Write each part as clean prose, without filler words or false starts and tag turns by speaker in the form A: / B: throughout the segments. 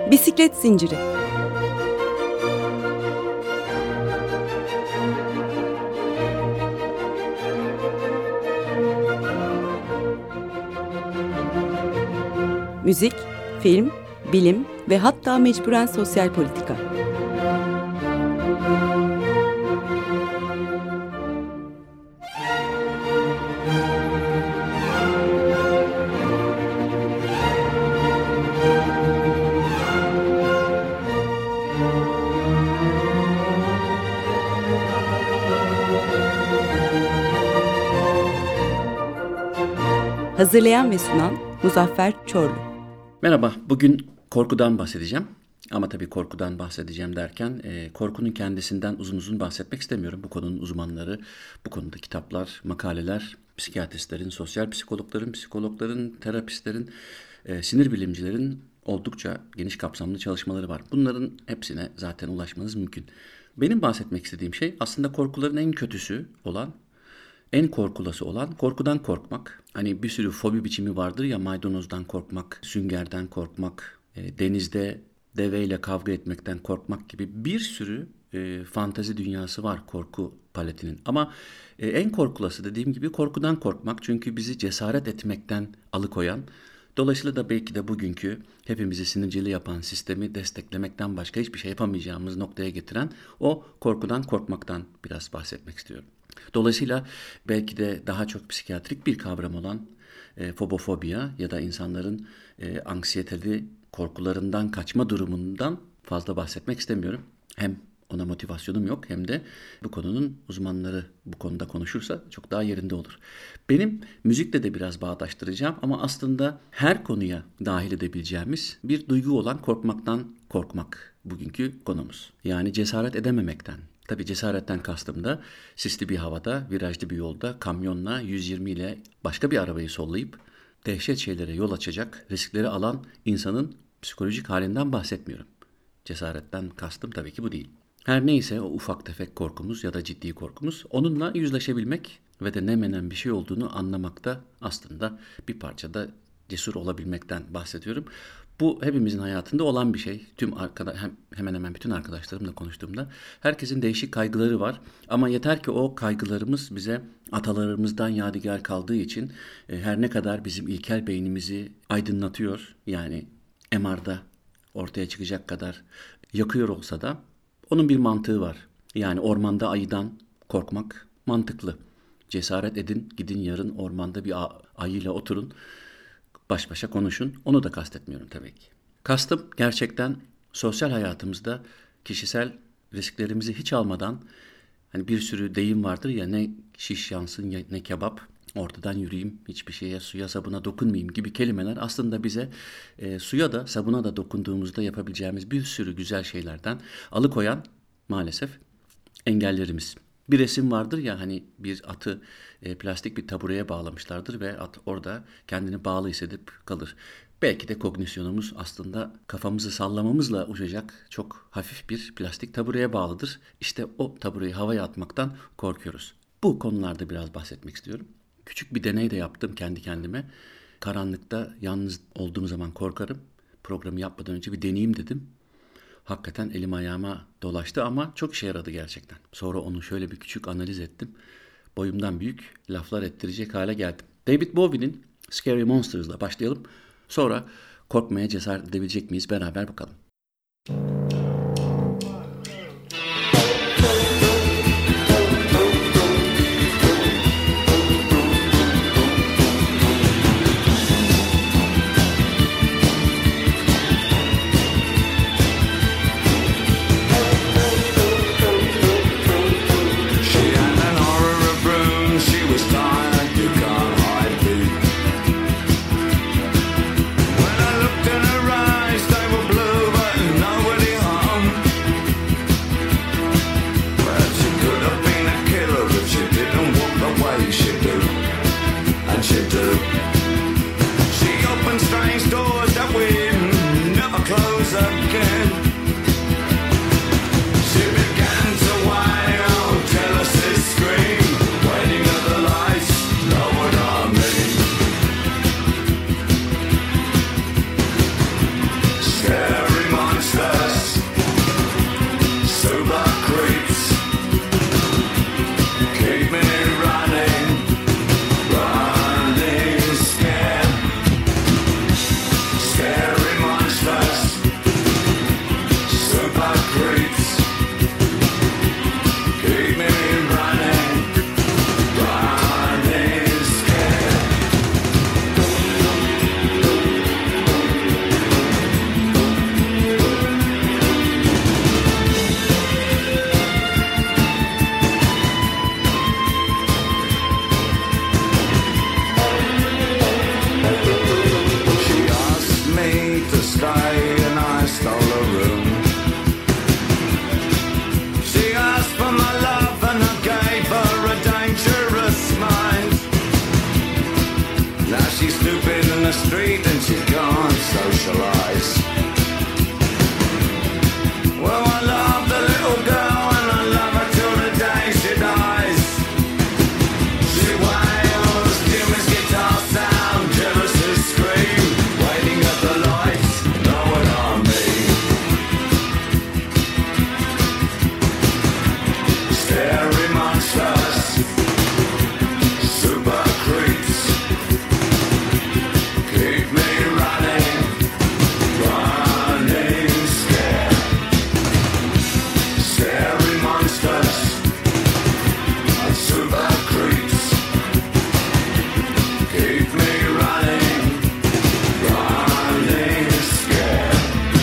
A: Bisiklet zinciri. Müzik, film, bilim ve hatta mecburen sosyal politika. Hazırlayan ve sunan Muzaffer Çorlu.
B: Merhaba, bugün korkudan bahsedeceğim. Ama tabii korkudan bahsedeceğim derken korkunun kendisinden uzun uzun bahsetmek istemiyorum. Bu konunun uzmanları, bu konuda kitaplar, makaleler, psikiyatristlerin, sosyal psikologların, terapistlerin, sinir bilimcilerin oldukça geniş kapsamlı çalışmaları var. Bunların hepsine zaten ulaşmanız mümkün. Benim bahsetmek istediğim şey aslında korkuların en kötüsü olan, en korkulası olan korkudan korkmak. Hani bir sürü fobi biçimi vardır ya, maydanozdan korkmak, süngerden korkmak, denizde deveyle kavga etmekten korkmak gibi bir sürü fantazi dünyası var korku paletinin. Ama en korkulası dediğim gibi korkudan korkmak. Çünkü bizi cesaret etmekten alıkoyan, dolayısıyla da belki de bugünkü hepimizi sinircili yapan sistemi desteklemekten başka hiçbir şey yapamayacağımız noktaya getiren o korkudan korkmaktan biraz bahsetmek istiyorum. Dolayısıyla belki de daha çok psikiyatrik bir kavram olan fobofobiya ya da insanların anksiyeteli korkularından kaçma durumundan fazla bahsetmek istemiyorum. Hem ona motivasyonum yok hem de bu konunun uzmanları bu konuda konuşursa çok daha yerinde olur. Benim müzikle de biraz bağdaştıracağım ama aslında her konuya dahil edebileceğimiz bir duygu olan korkmaktan korkmak bugünkü konumuz. Yani cesaret edememekten. Tabii cesaretten kastım da sisli bir havada, virajlı bir yolda kamyonla 120 ile başka bir arabayı sollayıp dehşet şeylere yol açacak riskleri alan insanın psikolojik halinden bahsetmiyorum. Cesaretten kastım tabii ki bu değil. Her neyse o ufak tefek korkumuz ya da ciddi korkumuz, onunla yüzleşebilmek ve de ne menen bir şey olduğunu anlamakta aslında bir parçada cesur olabilmekten bahsediyorum. Bu hepimizin hayatında olan bir şey. Hemen hemen bütün arkadaşlarımla konuştuğumda herkesin değişik kaygıları var. Ama yeter ki o kaygılarımız bize atalarımızdan yadigar kaldığı için her ne kadar bizim ilkel beynimizi aydınlatıyor, yani MR'da ortaya çıkacak kadar yakıyor olsa da onun bir mantığı var. Yani ormanda ayıdan korkmak mantıklı. Cesaret edin, gidin yarın ormanda bir ayıyla oturun. Baş başa konuşun. Onu da kastetmiyorum tabii ki. Kastım gerçekten sosyal hayatımızda kişisel risklerimizi hiç almadan, hani bir sürü deyim vardır ya, ne şiş yansın ne kebap, ortadan yürüyeyim, hiçbir şeye, suya sabuna dokunmayayım gibi kelimeler aslında bize suya da sabuna da dokunduğumuzda yapabileceğimiz bir sürü güzel şeylerden alıkoyan maalesef engellerimiz. Bir resim vardır ya, hani bir atı plastik bir tabureye bağlamışlardır ve at orada kendini bağlı hissedip kalır. Belki de kognisyonumuz aslında kafamızı sallamamızla uçacak çok hafif bir plastik tabureye bağlıdır. İşte o tabureyi havaya atmaktan korkuyoruz. Bu konularda biraz bahsetmek istiyorum. Küçük bir deney de yaptım kendi kendime. Karanlıkta yalnız olduğum zaman korkarım. Programı yapmadan önce bir deneyeyim dedim. Hakikaten elim ayağıma dolaştı ama çok işe yaradı gerçekten. Sonra onu şöyle bir küçük analiz ettim. Boyumdan büyük laflar ettirecek hale geldim. David Bowie'nin Scary Monsters'la başlayalım. Sonra korkmaya cesaret edebilecek miyiz beraber bakalım.
C: When I looked in her eyes, they were blue, but nobody the street and she can't socialise. Well, I love the little girl and I love her till the day she dies. She wails, Jimmy's guitar sound, Genesis scream, waiting at the lights, know what I mean. Scary monsters, super creeps, keep me running, running scared. Scary monsters, super creeps, keep me running, running scared.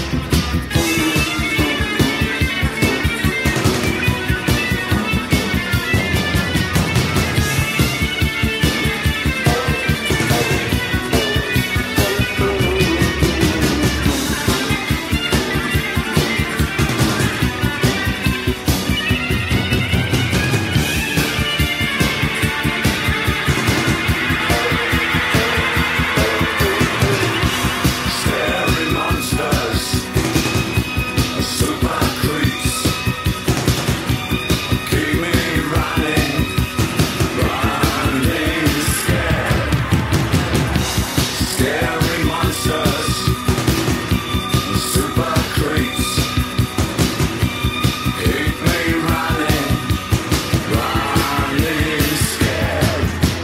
C: Scary monsters, super creeps, keep me running, running scared. Scary monsters, super creeps, keep me running, running scared.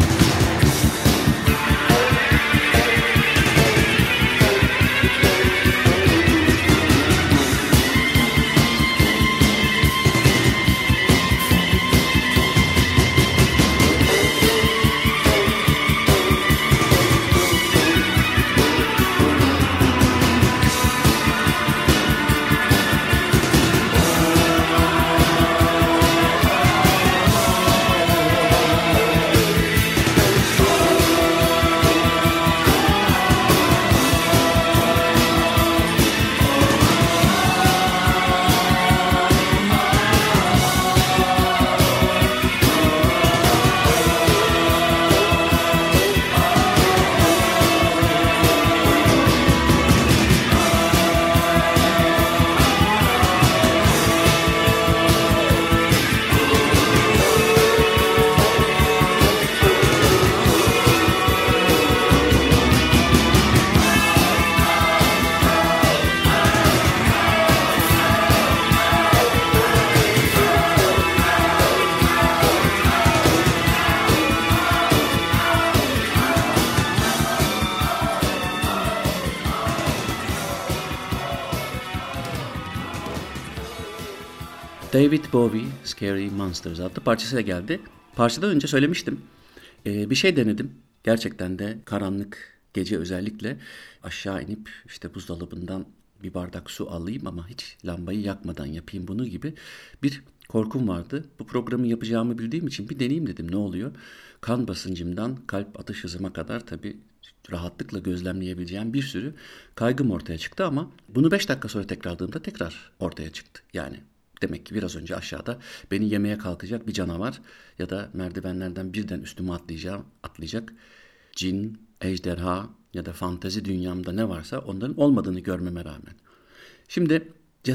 B: David Bowie, Scary Monsters adlı parçasıyla geldi. Parçadan önce söylemiştim. Bir şey denedim. Gerçekten de karanlık gece özellikle aşağı inip işte buzdolabından bir bardak su alayım ama hiç lambayı yakmadan yapayım bunu gibi bir korkum vardı. Bu programı yapacağımı bildiğim için bir deneyeyim dedim, ne oluyor? Kan basıncımdan kalp atış hızıma kadar tabii rahatlıkla gözlemleyebileceğim bir sürü kaygım ortaya çıktı ama bunu 5 dakika sonra tekrarladığımda tekrar ortaya çıktı. Yani demek ki biraz önce aşağıda beni yemeye kalkacak bir canavar ya da merdivenlerden birden üstüme atlayacak cin, ejderha ya da fantezi dünyamda ne varsa onların olmadığını görmeme rağmen. Şimdi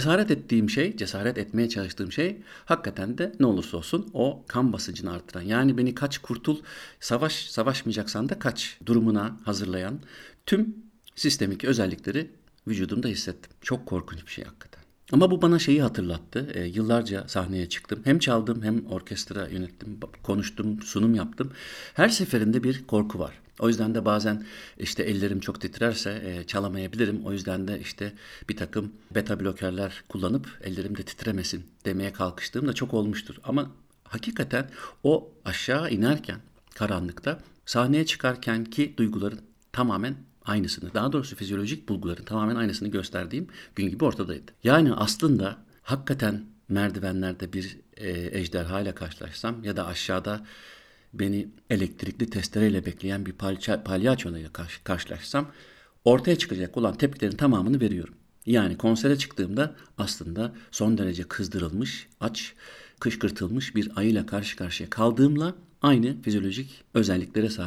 B: cesaret etmeye çalıştığım şey hakikaten de ne olursa olsun o kan basıncını arttıran, yani beni kaç kurtul, savaşmayacaksan da kaç durumuna hazırlayan tüm sistemik özellikleri vücudumda hissettim. Çok korkunç bir şey hakikaten. Ama bu bana şeyi hatırlattı. Yıllarca sahneye çıktım. Hem çaldım hem orkestra yönettim, konuştum, sunum yaptım. Her seferinde bir korku var. O yüzden de bazen işte ellerim çok titrerse çalamayabilirim. O yüzden de işte bir takım beta blokerler kullanıp ellerim de titremesin demeye kalkıştığım da çok olmuştur. Ama hakikaten o aşağı inerken karanlıkta sahneye çıkarken ki duyguların tamamen aynısını, daha doğrusu fizyolojik bulguların tamamen aynısını gösterdiğim gün gibi ortadaydı. Yani aslında hakikaten merdivenlerde bir ejderha ile karşılaşsam ya da aşağıda beni elektrikli testereyle bekleyen bir palyaçoyla karşılaşsam ortaya çıkacak olan tepkilerin tamamını veriyorum. Yani konsere çıktığımda aslında son derece kızdırılmış, aç, kışkırtılmış bir ayıyla karşı karşıya kaldığımla aynı fizyolojik özelliklere sahibim.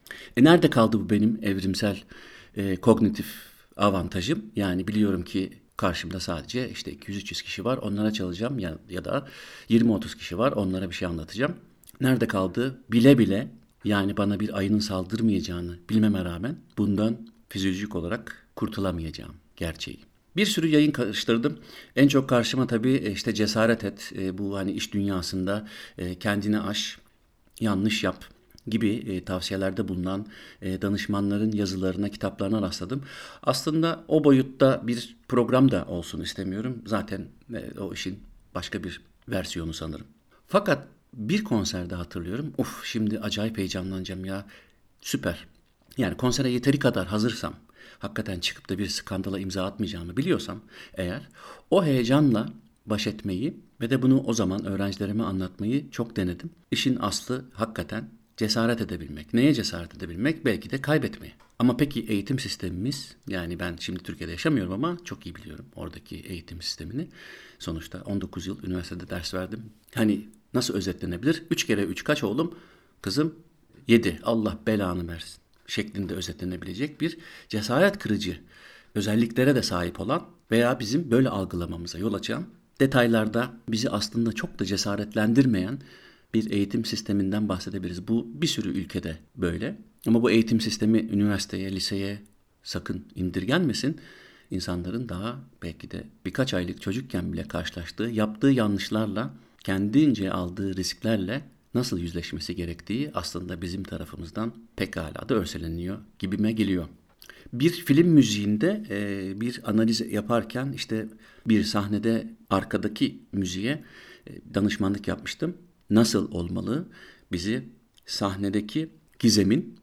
B: Nerede kaldı bu benim evrimsel kognitif avantajım? Yani biliyorum ki karşımda sadece işte 200-300 kişi var, onlara çalacağım ya da 20-30 kişi var, onlara bir şey anlatacağım. Nerede kaldı? Bile bile, yani bana bir ayının saldırmayacağını bilmeme rağmen bundan fizyolojik olarak kurtulamayacağım gerçeği. Bir sürü yayın karıştırdım. En çok karşıma tabii işte cesaret et, bu hani iş dünyasında kendini aş, yanlış yap gibi tavsiyelerde bulunan danışmanların yazılarına, kitaplarına rastladım. Aslında o boyutta bir program da olsun istemiyorum. Zaten o işin başka bir versiyonu sanırım. Fakat bir konserde hatırlıyorum. Of, şimdi acayip heyecanlanacağım ya. Süper. Yani konsere yeteri kadar hazırsam, hakikaten çıkıp da bir skandala imza atmayacağımı biliyorsam eğer, o heyecanla baş etmeyi ve de bunu o zaman öğrencilerime anlatmayı çok denedim. İşin aslı hakikaten cesaret edebilmek. Neye cesaret edebilmek? Belki de kaybetmeye. Ama peki eğitim sistemimiz, yani ben şimdi Türkiye'de yaşamıyorum ama çok iyi biliyorum oradaki eğitim sistemini. Sonuçta 19 yıl üniversitede ders verdim. Hani nasıl özetlenebilir? 3 kere 3 kaç oğlum? Kızım 7. Allah belanı versin şeklinde özetlenebilecek bir cesaret kırıcı özelliklere de sahip olan veya bizim böyle algılamamıza yol açan, detaylarda bizi aslında çok da cesaretlendirmeyen bir eğitim sisteminden bahsedebiliriz. Bu bir sürü ülkede böyle. Ama bu eğitim sistemi üniversiteye, liseye sakın indirgenmesin. İnsanların daha belki de birkaç aylık çocukken bile karşılaştığı, yaptığı yanlışlarla, kendince aldığı risklerle nasıl yüzleşmesi gerektiği aslında bizim tarafımızdan pekala da örseleniyor gibime geliyor. Bir film müziğinde bir analiz yaparken işte bir sahnede arkadaki müziğe danışmanlık yapmıştım. Nasıl olmalı? Bizi sahnedeki gizemin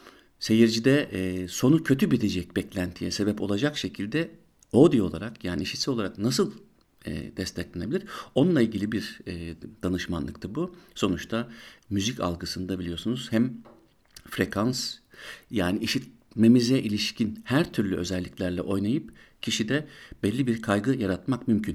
B: seyircide sonu kötü bitecek beklentiye sebep olacak şekilde audio olarak, yani işitsel olarak nasıl desteklenebilir? Onunla ilgili bir danışmanlıktı bu. Sonuçta müzik algısında biliyorsunuz hem frekans, yani işitmemize ilişkin her türlü özelliklerle oynayıp kişide belli bir kaygı yaratmak mümkün.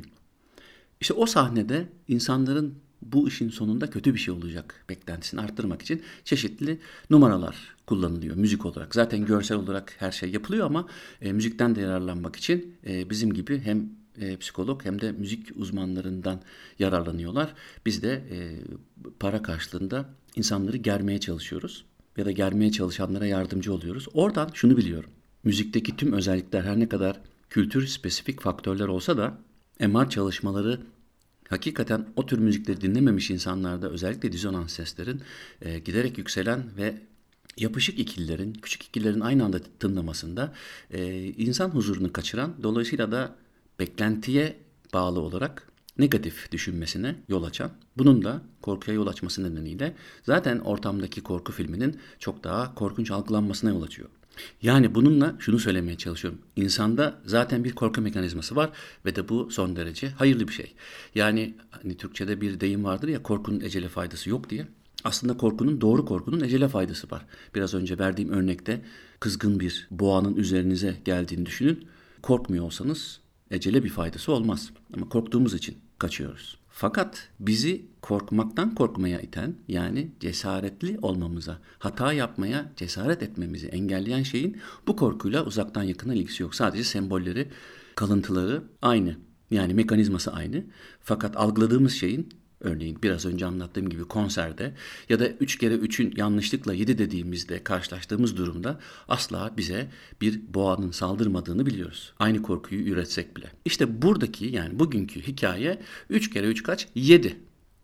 B: İşte o sahnede insanların bu işin sonunda kötü bir şey olacak beklentisini arttırmak için çeşitli numaralar kullanılıyor müzik olarak. Zaten görsel olarak her şey yapılıyor ama müzikten de yararlanmak için bizim gibi hem psikolog hem de müzik uzmanlarından yararlanıyorlar. Biz de para karşılığında insanları germeye çalışıyoruz ya da germeye çalışanlara yardımcı oluyoruz. Oradan şunu biliyorum. Müzikteki tüm özellikler her ne kadar kültür spesifik faktörler olsa da MR çalışmaları hakikaten o tür müzikleri dinlememiş insanlarda özellikle dizonans seslerin giderek yükselen ve yapışık ikililerin, küçük ikililerin aynı anda tınlamasında insan huzurunu kaçıran, dolayısıyla da beklentiye bağlı olarak negatif düşünmesine yol açan, bunun da korkuya yol açması nedeniyle zaten ortamdaki korku filminin çok daha korkunç algılanmasına yol açıyor. Yani bununla şunu söylemeye çalışıyorum. İnsanda zaten bir korku mekanizması var ve de bu son derece hayırlı bir şey. Yani hani Türkçe'de bir deyim vardır ya, korkunun ecele faydası yok diye. Aslında doğru korkunun ecele faydası var. Biraz önce verdiğim örnekte kızgın bir boğanın üzerinize geldiğini düşünün. Korkmuyor olsanız ecele bir faydası olmaz. Ama korktuğumuz için kaçıyoruz. Fakat bizi korkmaktan korkmaya iten, yani cesaretli olmamıza, hata yapmaya cesaret etmemizi engelleyen şeyin bu korkuyla uzaktan yakına ilgisi yok. Sadece sembolleri, kalıntıları aynı. Yani mekanizması aynı. Fakat algıladığımız şeyin, örneğin biraz önce anlattığım gibi konserde ya da 3 kere 3'ün yanlışlıkla 7 dediğimizde karşılaştığımız durumda asla bize bir boğanın saldırmadığını biliyoruz. Aynı korkuyu üretsek bile. İşte buradaki, yani bugünkü hikaye 3 kere 3 kaç? 7.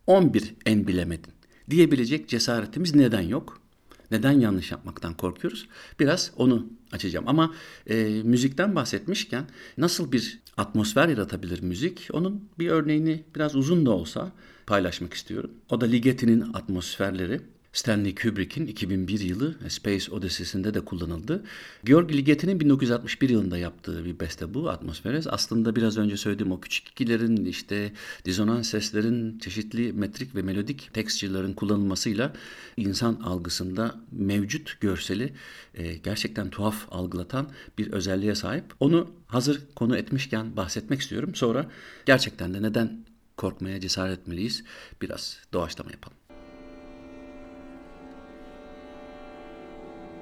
B: 11 en bilemedin diyebilecek cesaretimiz neden yok? Neden yanlış yapmaktan korkuyoruz? Biraz onu açacağım. Ama müzikten bahsetmişken nasıl bir atmosfer yaratabilir müzik? Onun bir örneğini biraz uzun da olsa paylaşmak istiyorum. O da Ligeti'nin atmosferleri. Stanley Kubrick'in 2001 yılı Space Odyssey'sinde de kullanıldı. Georg Ligeti'nin 1961 yılında yaptığı bir beste bu, Atmosferes. Aslında biraz önce söylediğim o küçük ikilerin, işte dizonans seslerin, çeşitli metrik ve melodik texture'ların kullanılmasıyla insan algısında mevcut görseli gerçekten tuhaf algılatan bir özelliğe sahip. Onu hazır konu etmişken bahsetmek istiyorum. Sonra gerçekten de neden korkmaya cesaret etmeliyiz? Biraz doğaçlama yapalım.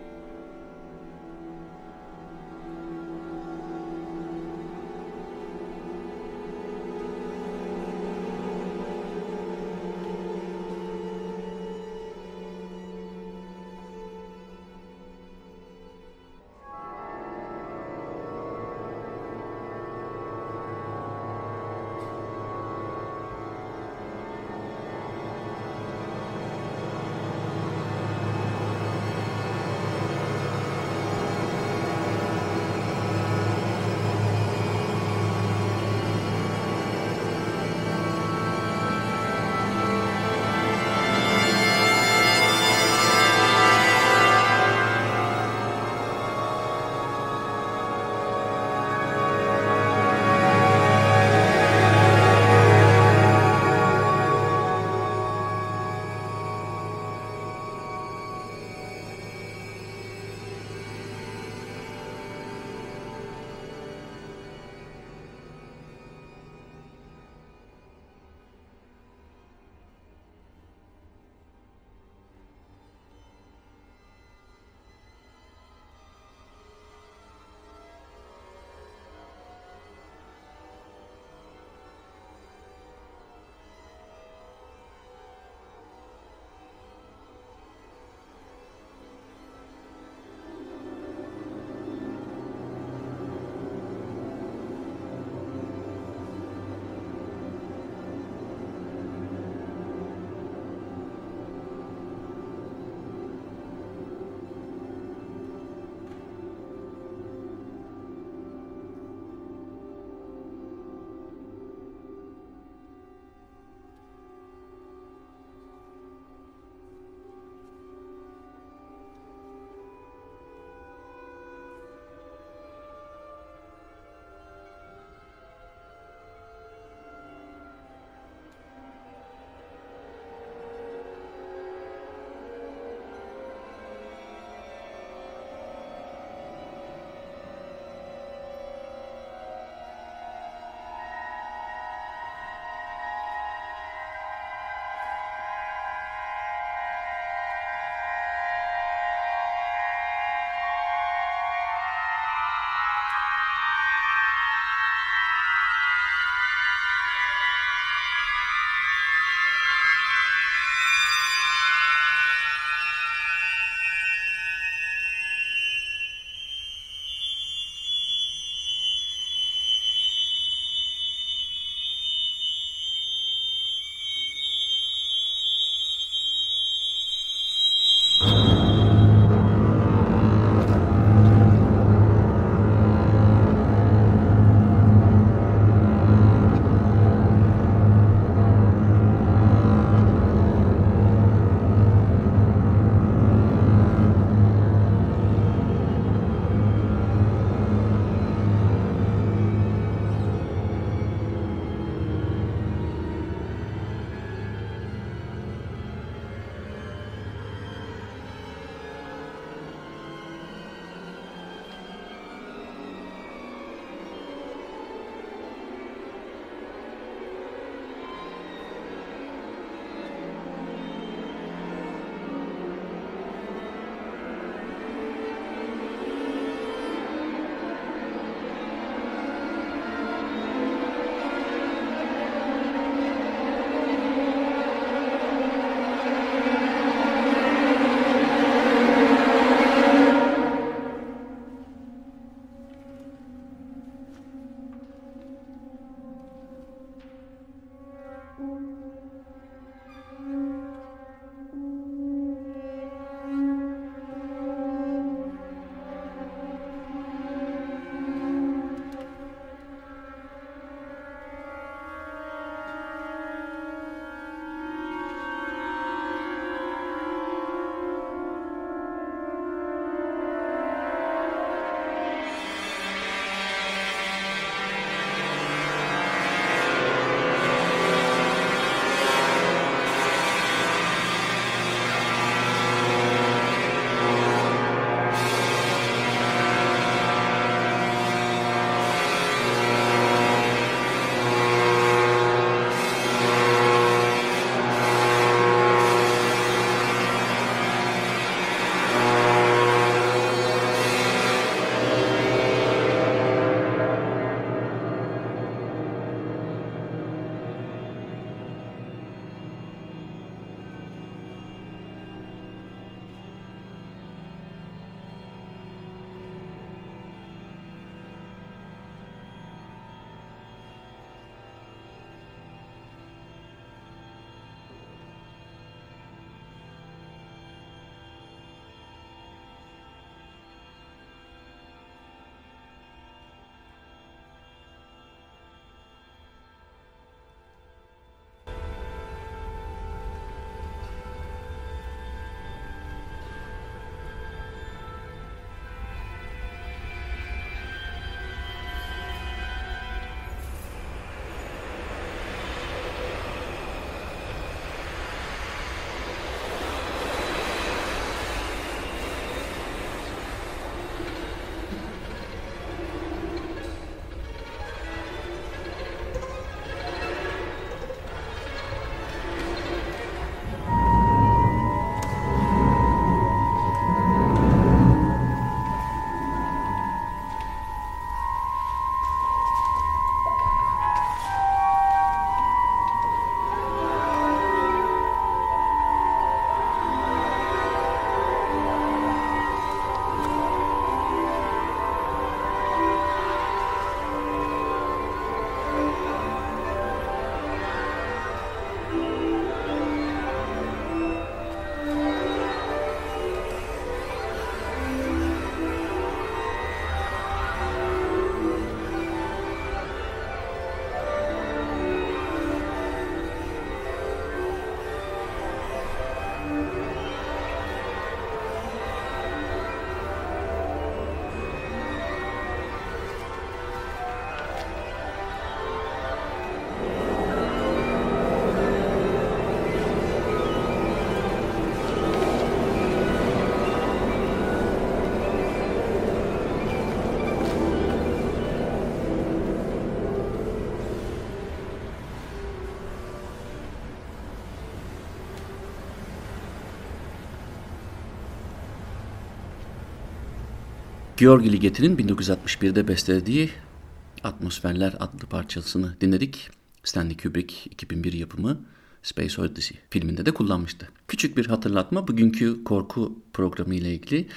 B: György Ligetti'nin 1961'de bestelediği Atmosferler adlı parçasını dinledik. Stanley Kubrick 2001 yapımı Space Odyssey filminde de kullanmıştı. Küçük bir hatırlatma, bugünkü korku programı ile ilgili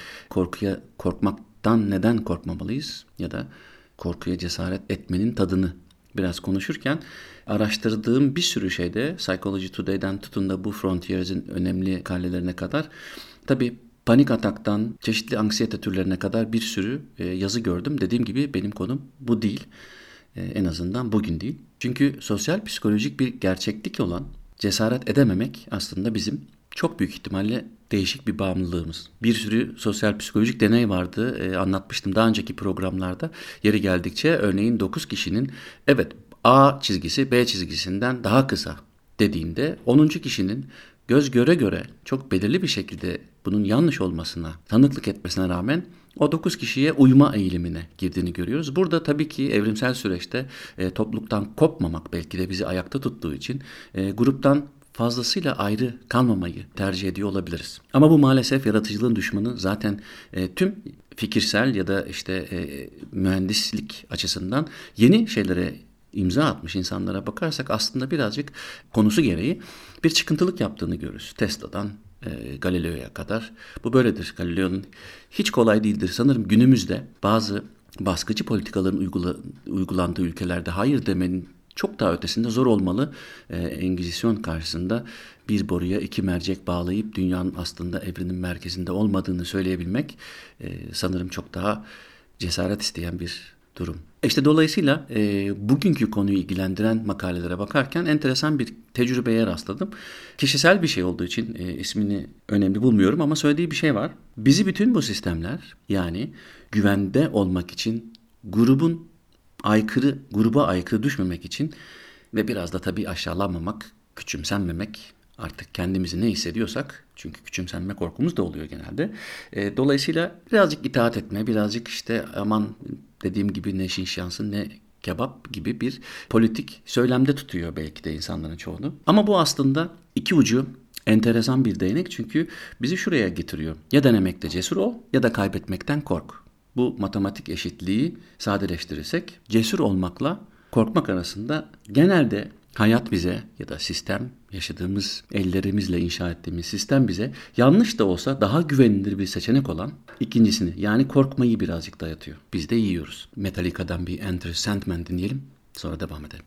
B: korkmaktan neden korkmamalıyız ya da korkuya cesaret etmenin tadını biraz konuşurken araştırdığım bir sürü şeyde Psychology Today'den tutun da bu Frontiers'in önemli makalelerine kadar, tabii panik ataktan çeşitli anksiyete türlerine kadar bir sürü yazı gördüm. Dediğim gibi benim konum bu değil. En azından bugün değil. Çünkü sosyal psikolojik bir gerçeklik olan cesaret edememek aslında bizim çok büyük ihtimalle değişik bir bağımlılığımız. Bir sürü sosyal psikolojik deney vardı. Anlatmıştım daha önceki programlarda. Yeri geldikçe örneğin 9 kişinin evet A çizgisi B çizgisinden daha kısa dediğinde 10. kişinin göz göre göre çok belirli bir şekilde bunun yanlış olmasına tanıklık etmesine rağmen o 9 kişiye uyma eğilimine girdiğini görüyoruz. Burada tabii ki evrimsel süreçte topluluktan kopmamak belki de bizi ayakta tuttuğu için gruptan fazlasıyla ayrı kalmamayı tercih ediyor olabiliriz. Ama bu maalesef yaratıcılığın düşmanı. Zaten tüm fikirsel ya da mühendislik açısından yeni şeylere imza atmış insanlara bakarsak aslında birazcık konusu gereği bir çıkıntılık yaptığını görürüz. Tesla'dan Galileo'ya kadar. Bu böyledir. Galileo'nun hiç kolay değildir. Sanırım günümüzde bazı baskıcı politikaların uygulandığı ülkelerde hayır demenin çok daha ötesinde zor olmalı. Engizisyon karşısında bir boruya 2 mercek bağlayıp dünyanın aslında evrenin merkezinde olmadığını söyleyebilmek sanırım çok daha cesaret isteyen bir durum. Dolayısıyla bugünkü konuyu ilgilendiren makalelere bakarken enteresan bir tecrübeye rastladım. Kişisel bir şey olduğu için ismini önemli bulmuyorum ama söylediği bir şey var. Bizi bütün bu sistemler, yani güvende olmak için gruba aykırı düşmemek için ve biraz da tabii aşağılanmamak, küçümsenmemek, artık kendimizi ne hissediyorsak, çünkü küçümsenme korkumuz da oluyor genelde. Dolayısıyla birazcık itaat etme, birazcık aman dediğim gibi ne şinşansın ne kebap gibi bir politik söylemde tutuyor belki de insanların çoğunu. Ama bu aslında iki ucu enteresan bir değnek, çünkü bizi şuraya getiriyor. Ya denemekte cesur ol ya da kaybetmekten kork. Bu matematik eşitliği sadeleştirirsek cesur olmakla korkmak arasında genelde hayat bize ya da sistem, yaşadığımız ellerimizle inşa ettiğimiz sistem bize yanlış da olsa daha güvenilir bir seçenek olan ikincisini, yani korkmayı birazcık dayatıyor. Biz de yiyoruz. Metallica'dan bir Enter Sandman dinleyelim, sonra devam edelim.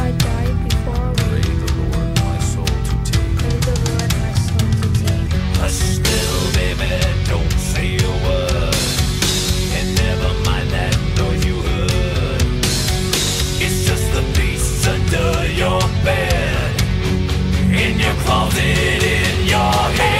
D: I die before we pray the Lord my soul to take. Hush, little baby, don't say a word, and never mind that noise you heard. It's just the beast under your bed, in your closet, in your head.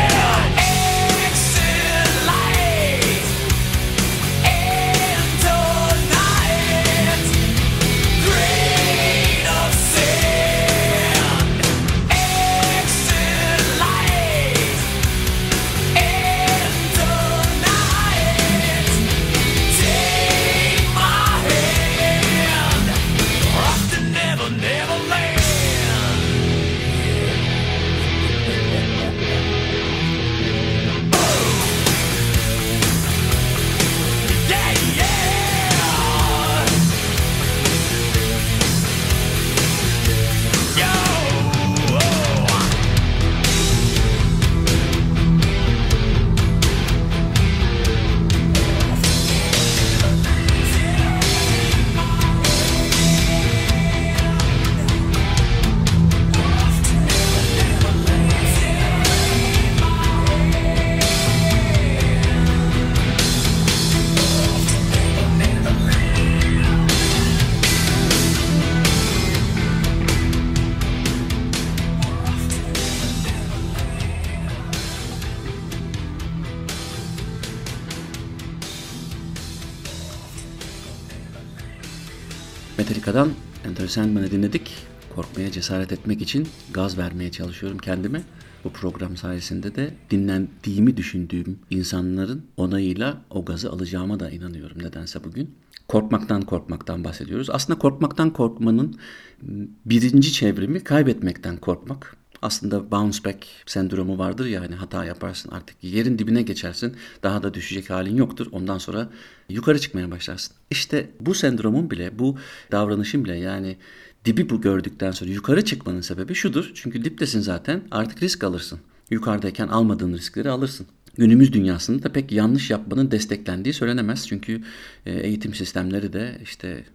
B: Metallica'dan Enter Sandman'ı dinledik. Korkmaya cesaret etmek için gaz vermeye çalışıyorum kendime. Bu program sayesinde de dinlendiğimi düşündüğüm insanların onayıyla o gazı alacağıma da inanıyorum nedense bugün. Korkmaktan bahsediyoruz. Aslında korkmaktan korkmanın birinci çevrimi kaybetmekten korkmak. Aslında bounce back sendromu vardır ya, hani hata yaparsın artık yerin dibine geçersin, daha da düşecek halin yoktur, ondan sonra yukarı çıkmaya başlarsın. İşte bu sendromun bile, bu davranışın bile, yani dibi bu gördükten sonra yukarı çıkmanın sebebi şudur: çünkü diptesin zaten, artık risk alırsın. Yukarıdayken almadığın riskleri alırsın. Günümüz dünyasında da pek yanlış yapmanın desteklendiği söylenemez. Çünkü eğitim sistemleri de işte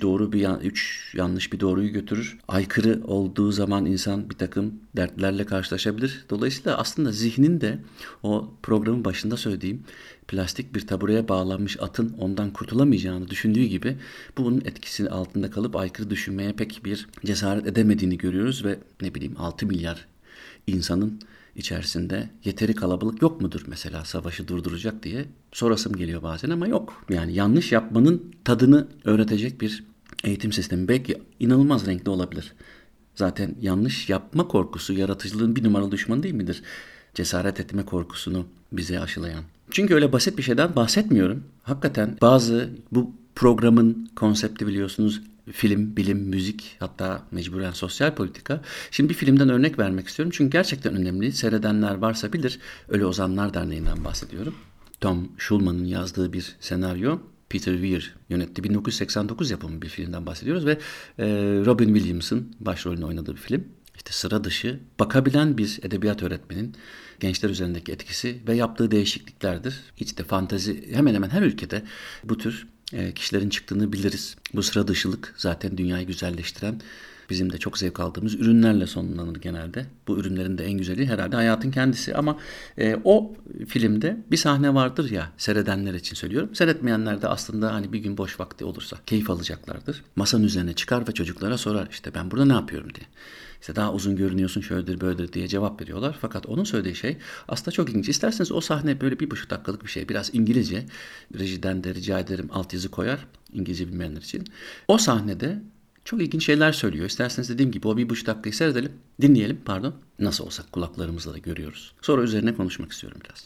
B: 3 yanlış bir doğruyu götürür. Aykırı olduğu zaman insan bir takım dertlerle karşılaşabilir. Dolayısıyla aslında zihnin de o programın başında söylediğim plastik bir tabureye bağlanmış atın ondan kurtulamayacağını düşündüğü gibi bunun etkisi altında kalıp aykırı düşünmeye pek bir cesaret edemediğini görüyoruz ve 6 milyar insanın içerisinde yeteri kalabalık yok mudur mesela savaşı durduracak diye sorasım geliyor bazen, ama yok. Yani yanlış yapmanın tadını öğretecek bir eğitim sistemi belki inanılmaz renkli olabilir. Zaten yanlış yapma korkusu yaratıcılığın bir numaralı düşmanı değil midir? Cesaret etme korkusunu bize aşılayan. Çünkü öyle basit bir şeyden bahsetmiyorum. Hakikaten bu programın konsepti biliyorsunuz film, bilim, müzik, hatta mecburen sosyal politika. Şimdi bir filmden örnek vermek istiyorum çünkü gerçekten önemli. Seyredenler varsa bilir. Ölü Ozanlar Derneği'nden bahsediyorum. Tom Schulman'ın yazdığı bir senaryo. Peter Weir yönetti. 1989 yapımı bir filmden bahsediyoruz ve Robin Williams'ın başrolünü oynadığı bir film. İşte sıra dışı, bakabilen bir edebiyat öğretmenin gençler üzerindeki etkisi ve yaptığı değişikliklerdir. İşte fantezi hemen hemen her ülkede bu tür kişilerin çıktığını biliriz. Bu sıra dışılık zaten dünyayı güzelleştiren, bizim de çok zevk aldığımız ürünlerle sonlanır genelde. Bu ürünlerin de en güzeli herhalde hayatın kendisi. Ama o filmde bir sahne vardır ya, seyredenler için söylüyorum. Seyretmeyenler de aslında hani bir gün boş vakti olursa keyif alacaklardır. Masanın üzerine çıkar ve çocuklara sorar, işte ben burada ne yapıyorum diye. İşte daha uzun görünüyorsun, şöyledir böyledir diye cevap veriyorlar. Fakat onun söylediği şey aslında çok ilginç. İsterseniz o sahne böyle 1,5 dakikalık bir şey. Biraz İngilizce. Rejiden de rica ederim altyazı koyar İngilizce bilmeyenler için. O sahnede çok ilginç şeyler söylüyor. İsterseniz dediğim gibi o 1,5 dakikayı dinleyelim. Nasıl olsa kulaklarımızla da görüyoruz. Sonra üzerine konuşmak istiyorum biraz.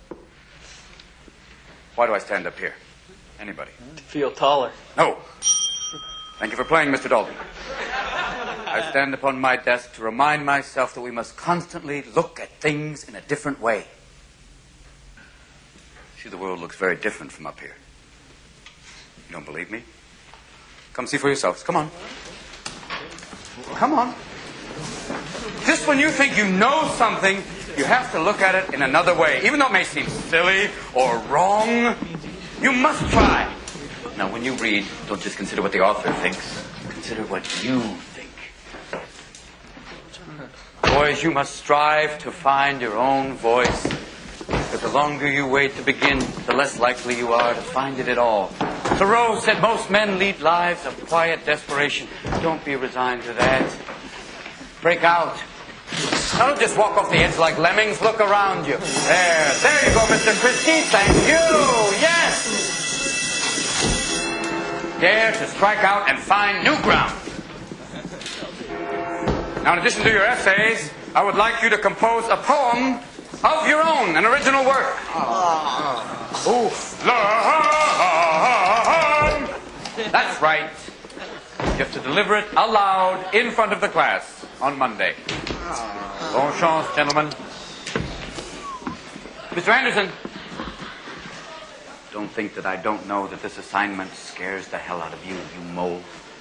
E: Why do I stand up here? Anybody?
F: To feel taller.
E: No. Thank you for playing, Mr. Dalton. I stand upon my desk to remind myself that we must constantly look at things in a different way. See, the world looks very different from up here. You don't believe me? Come see for yourselves. Come on. Come on. Just when you think you know something, you have to look at it in another way. Even though it may seem silly or wrong, you must try. Now, when you read, don't just consider what the author thinks. Consider what you think. Boys, you must strive to find your own voice. Because the longer you wait to begin, the less likely you are to find it at all. Thoreau said most men lead lives of quiet desperation. Don't be resigned to that. Break out. Now don't just walk off the edge like lemmings. Look around you. There you go, Mr. Christie. Thank you. Yes. Dare to strike out and find new ground. Now, in addition to your essays, I would like you to compose a poem of your own, an original work. That's right. You have to deliver it aloud in front of the class on Monday. Bon chance, gentlemen. Mr. Anderson, don't think that I don't know that this assignment scares the hell out of you, you mole.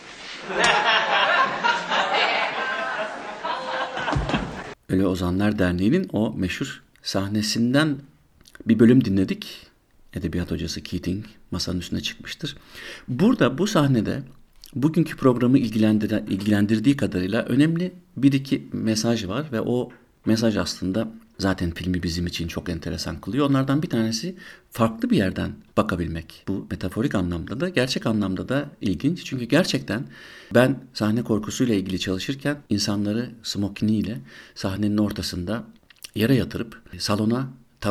B: Ölü Ozanlar Derneği'nin o meşhur sahnesinden bir bölüm dinledik. Edebiyat hocası Keating masanın üstüne çıkmıştır. Burada bu sahnede bugünkü programı ilgilendirdiği kadarıyla önemli bir iki mesaj var ve o mesaj aslında zaten filmi bizim için çok enteresan kılıyor. Onlardan bir tanesi farklı bir yerden bakabilmek. Bu metaforik anlamda da gerçek anlamda da ilginç. Çünkü gerçekten ben sahne korkusuyla ilgili çalışırken insanları smokiniyle sahnenin ortasında yere yatırıp salonun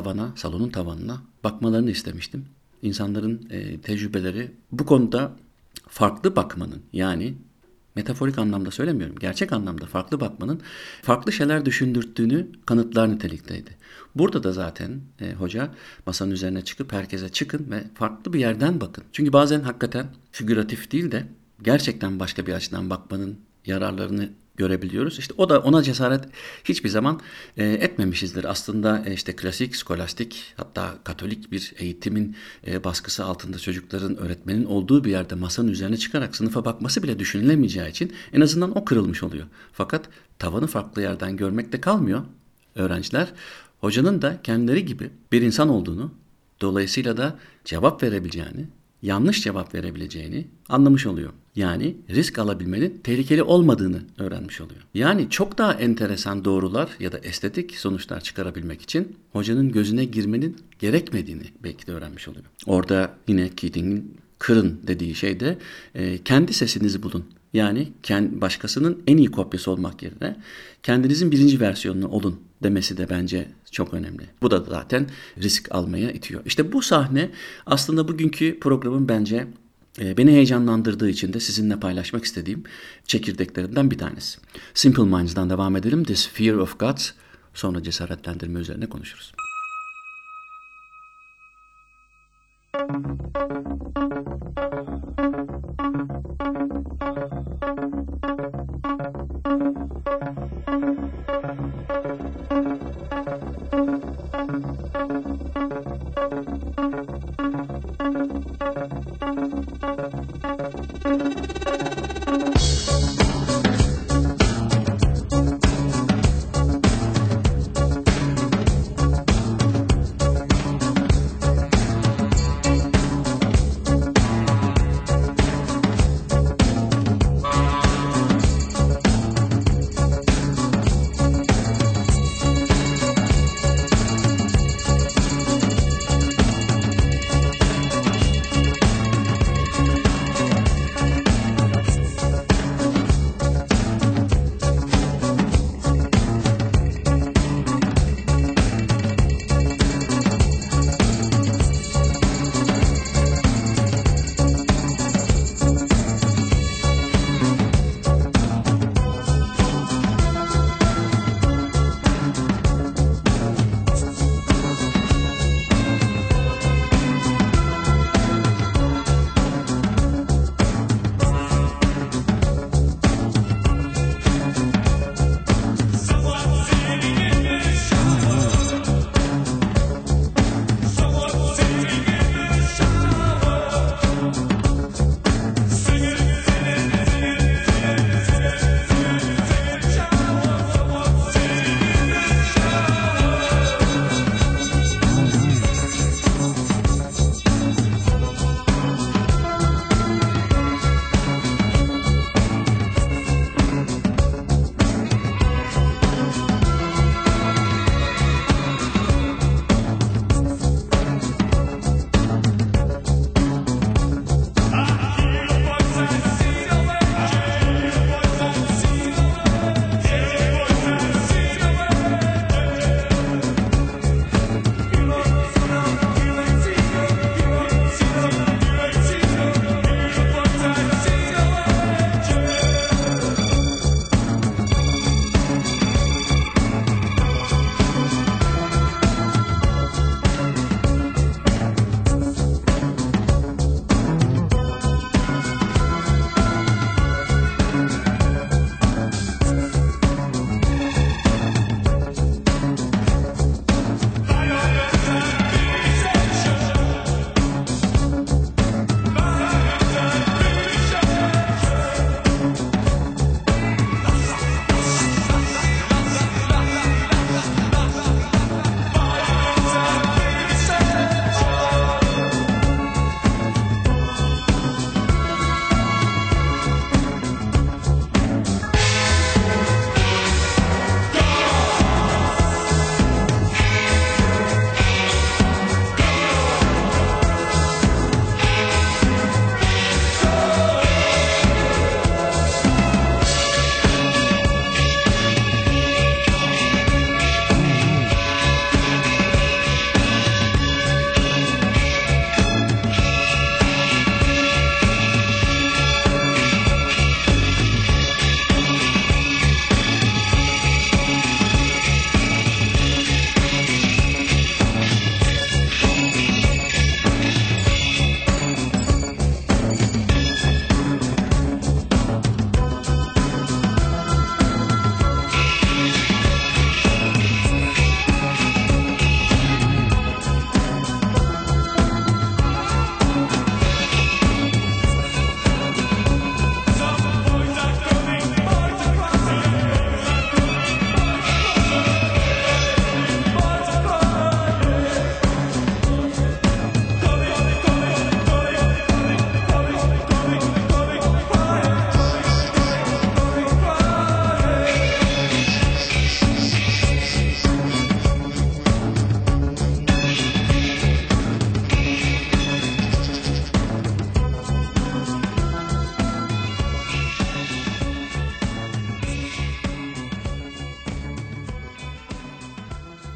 B: tavanına bakmalarını istemiştim. İnsanların tecrübeleri bu konuda farklı bakmanın, yani metaforik anlamda söylemiyorum, gerçek anlamda farklı bakmanın farklı şeyler düşündürttüğünü kanıtlar nitelikteydi. Burada da zaten hoca masanın üzerine çıkıp herkese çıkın ve farklı bir yerden bakın. Çünkü bazen hakikaten figüratif değil de gerçekten başka bir açıdan bakmanın yararlarını görebiliyoruz. İşte o da ona cesaret hiçbir zaman etmemişizdir. Aslında işte klasik, skolastik, hatta katolik bir eğitimin baskısı altında çocukların, öğretmenin olduğu bir yerde masanın üzerine çıkarak sınıfa bakması bile düşünülemeyeceği için en azından o kırılmış oluyor. Fakat tavanı farklı yerden görmekte kalmıyor öğrenciler. Hocanın da kendileri gibi bir insan olduğunu, dolayısıyla da cevap verebileceğini, yanlış cevap verebileceğini anlamış oluyor. Yani risk alabilmenin tehlikeli olmadığını öğrenmiş oluyor. Yani çok daha enteresan doğrular ya da estetik sonuçlar çıkarabilmek için hocanın gözüne girmenin gerekmediğini belki de öğrenmiş oluyor. Orada yine Keating'in kırın dediği şey de kendi sesinizi bulun. Yani başkasının en iyi kopyası olmak yerine kendinizin birinci versiyonunu olun demesi de bence çok önemli. Bu da zaten risk almaya itiyor. İşte bu sahne aslında bugünkü programın bence beni heyecanlandırdığı için de sizinle paylaşmak istediğim çekirdeklerinden bir tanesi. Simple Minds'dan devam edelim. This Fear of God, sonra cesaretlendirme üzerine konuşuruz.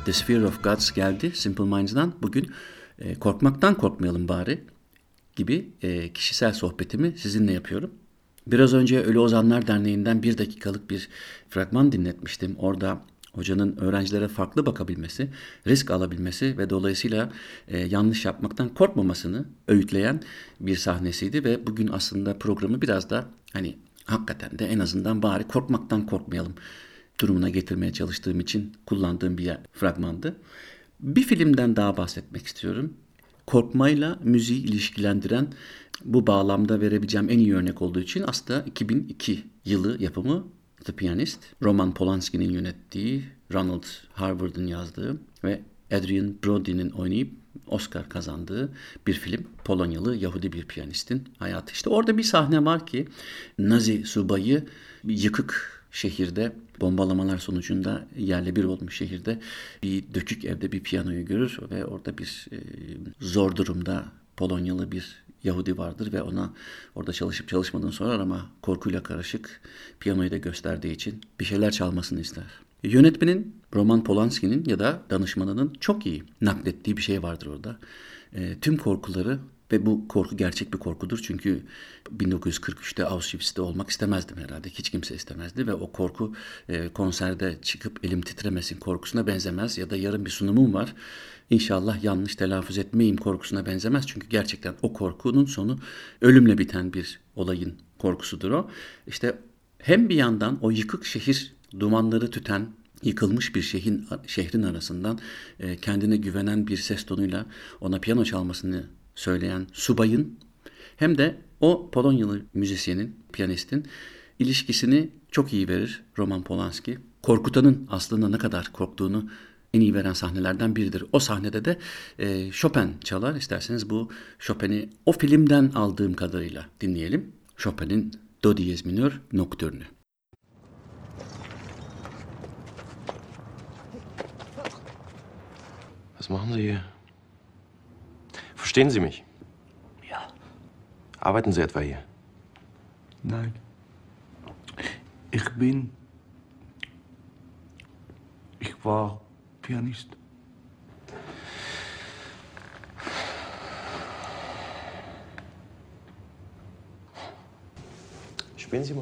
B: The Sphere of Gods geldi Simple Minds'dan. Bugün korkmaktan korkmayalım bari gibi kişisel sohbetimi sizinle yapıyorum. Biraz önce Ölü Ozanlar Derneği'nden 1 dakikalık bir fragman dinletmiştim. Orada hocanın öğrencilere farklı bakabilmesi, risk alabilmesi ve dolayısıyla yanlış yapmaktan korkmamasını öğütleyen bir sahnesiydi. Ve bugün aslında programı biraz da hani hakikaten de en azından bari korkmaktan korkmayalım durumuna getirmeye çalıştığım için kullandığım bir fragmandı. Bir filmden daha bahsetmek istiyorum. Korkmayla müziği ilişkilendiren, bu bağlamda verebileceğim en iyi örnek olduğu için aslında 2002 yılı yapımı The Pianist. Roman Polanski'nin yönettiği, Ronald Harvard'ın yazdığı ve Adrien Brody'nin oynayıp Oscar kazandığı bir film. Polonyalı Yahudi bir piyanistin hayatı. İşte orada bir sahne var ki Nazi subayı yıkık şehirde, bombalamalar sonucunda yerle bir olmuş şehirde bir dökük evde bir piyanoyu görür ve orada bir zor durumda Polonyalı bir Yahudi vardır ve ona orada çalışıp çalışmadığını sorar ama korkuyla karışık piyanoyu da gösterdiği için bir şeyler çalmasını ister. Yönetmenin Roman Polanski'nin ya da danışmanının çok iyi naklettiği bir şey vardır orada. Tüm korkuları ve bu korku gerçek bir korkudur çünkü 1943'te Auschwitz'te olmak istemezdim herhalde. Hiç kimse istemezdi ve o korku konserde çıkıp elim titremesin korkusuna benzemez ya da yarın bir sunumum var. İnşallah yanlış telaffuz etmeyeyim korkusuna benzemez. Çünkü gerçekten o korkunun sonu ölümle biten bir olayın korkusudur o. İşte hem bir yandan o yıkık şehir dumanları tüten yıkılmış bir şehrin arasından kendine güvenen bir ses tonuyla ona piyano çalmasını söyleyen subayın hem de o Polonyalı müzisyenin, piyanistin ilişkisini çok iyi verir Roman Polanski. Korkutanın aslında ne kadar korktuğunu en iyi veren sahnelerden biridir. O sahnede de Chopin çalar. İsterseniz bu Chopin'i o filmden aldığım kadarıyla dinleyelim. Chopin'in Do diyez minör Nocturne.
F: Was machen Sie hier? Verstehen Sie mich?
G: Ja.
F: Arbeiten Sie etwa hier?
G: Nein. Ich war Pianist.
F: Spielen Sie mal.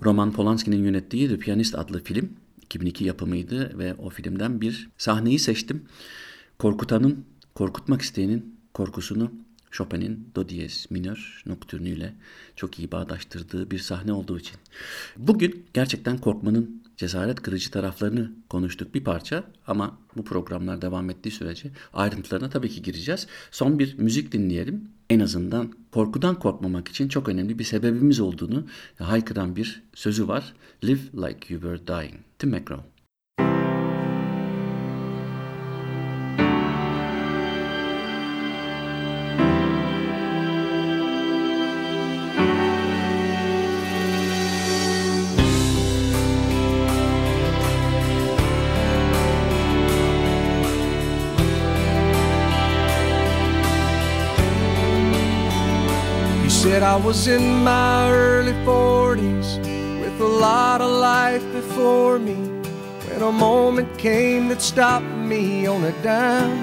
B: Roman Polanski'nin yönettiği The Pianist adlı film 2002 yapımıydı ve o filmden bir sahneyi seçtim. Korkutanın, korkutmak isteyenin korkusunu Chopin'in Do diyez minör noktürnüyle çok iyi bağdaştırdığı bir sahne olduğu için. Bugün gerçekten korkmanın cesaret kırıcı taraflarını konuştuk bir parça ama bu programlar devam ettiği sürece ayrıntılarına tabii ki gireceğiz. Son bir müzik dinleyelim. En azından korkudan korkmamak için çok önemli bir sebebimiz olduğunu haykıran bir sözü var. Live like you were dying. Tim McGraw.
H: Said I was in my early 40s with a lot of life before me when a moment came that stopped me on a dime.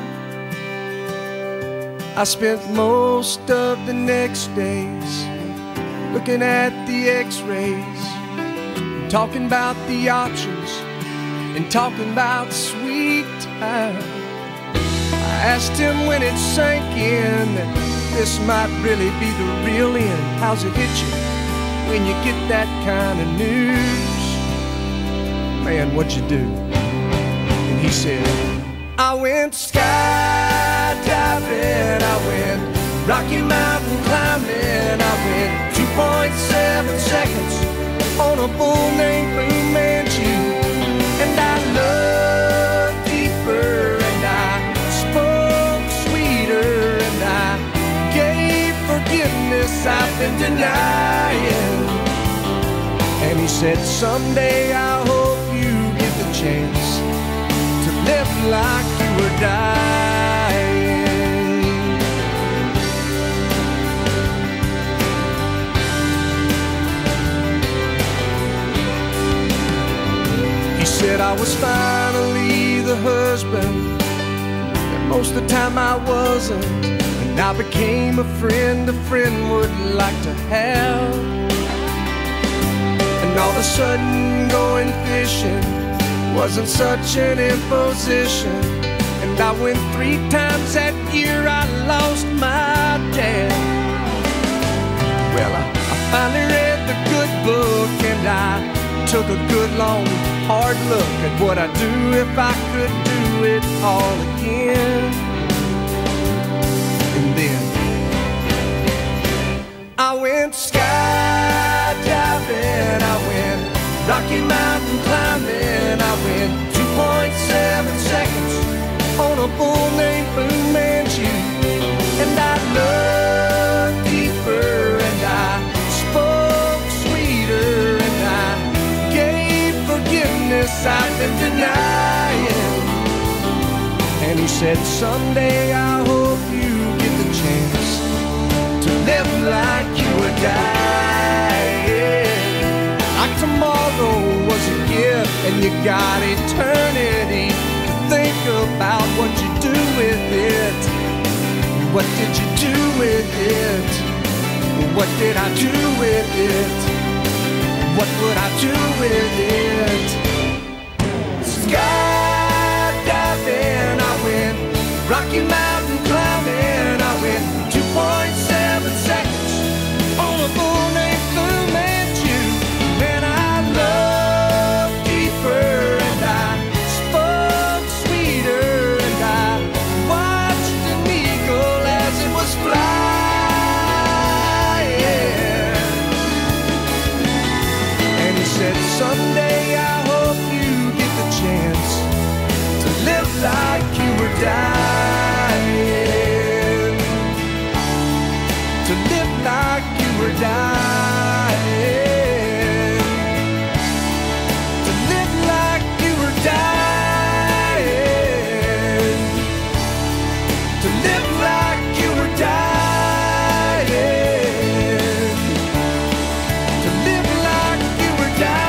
H: I spent most of the next days looking at the x-rays, talking about the options and talking about sweet time. I asked him when it sank in that this might really be the real end. How's it hit you when you get that kind of news? Man, what'd you do? And he said, I went skydiving, I went Rocky Mountain climbing, I went 2.7 seconds on a bull named Fu Manchu. And I loved deeper and I spoke sweeter and I gave forgiveness I've been denying. And he said, someday I hope you get the chance to live like you were dying. He said I was finally the husband that most of the time I wasn't. And I became a friend would like to have. And all of a sudden going fishing wasn't such an imposition. And I went 3 times that year, I lost my dad. Well, I finally read the good book and I took a good long hard look at what I'd do if I could do it all again. And then I went skydiving, I went Rocky Mountain climbing, I went 2.7 seconds on a bull named Fu Manchu. And I loved deeper and I spoke sweeter and I gave forgiveness I've been denying. And he said, someday I hope you get the chance to live like you were dying. Like tomorrow was a gift and you got eternity to think about what you do with it. What did you do with it? What did I do with it? What would I do with it? Skydiving, I went Rocky Mountain climbing, I went 2.7 seconds on a bull named Fu Manchu. And I loved deeper and I spoke sweeter and I watched an eagle as it was flying. And he said, someday I hope you get the chance to live like you were dying. To live like you were dying. To live like you were dying. To live like you were dying. To live like you were dying.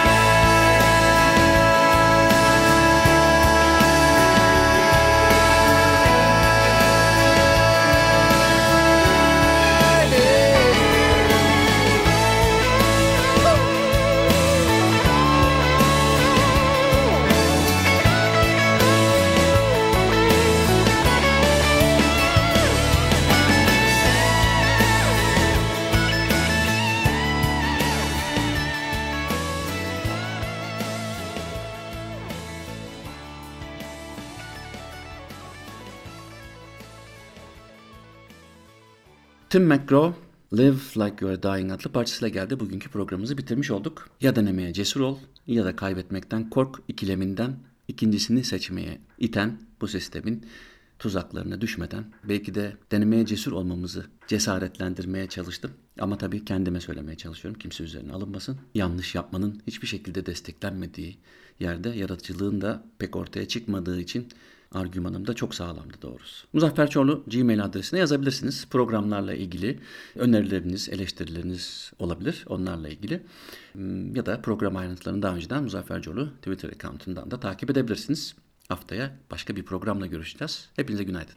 B: Tim McGraw, Live Like You're Dying adlı parçasıyla geldi. Bugünkü programımızı bitirmiş olduk. Ya denemeye cesur ol ya da kaybetmekten kork ikileminden ikincisini seçmeye iten bu sistemin tuzaklarına düşmeden belki de denemeye cesur olmamızı cesaretlendirmeye çalıştım. Ama tabii kendime söylemeye çalışıyorum. Kimse üzerine alınmasın. Yanlış yapmanın hiçbir şekilde desteklenmediği yerde yaratıcılığın da pek ortaya çıkmadığı için argümanım da çok sağlamdı doğrusu. Muzaffer Çorlu Gmail adresine yazabilirsiniz. Programlarla ilgili önerileriniz, eleştirileriniz olabilir onlarla ilgili. Ya da program ayrıntılarını daha önceden Muzaffer Çorlu Twitter account'undan da takip edebilirsiniz. Haftaya başka bir programla görüşeceğiz. Hepinize günaydın.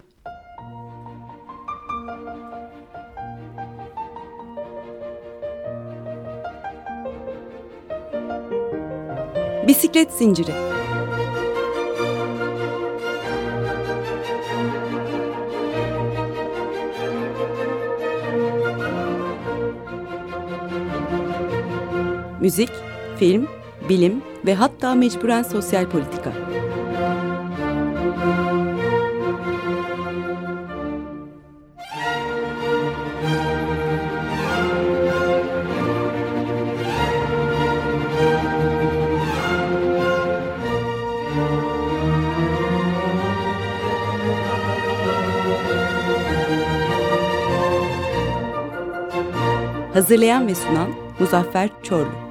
A: Bisiklet zinciri. Müzik, film, bilim ve hatta mecburen sosyal politika. Hazırlayan ve sunan Muzaffer Çorlu.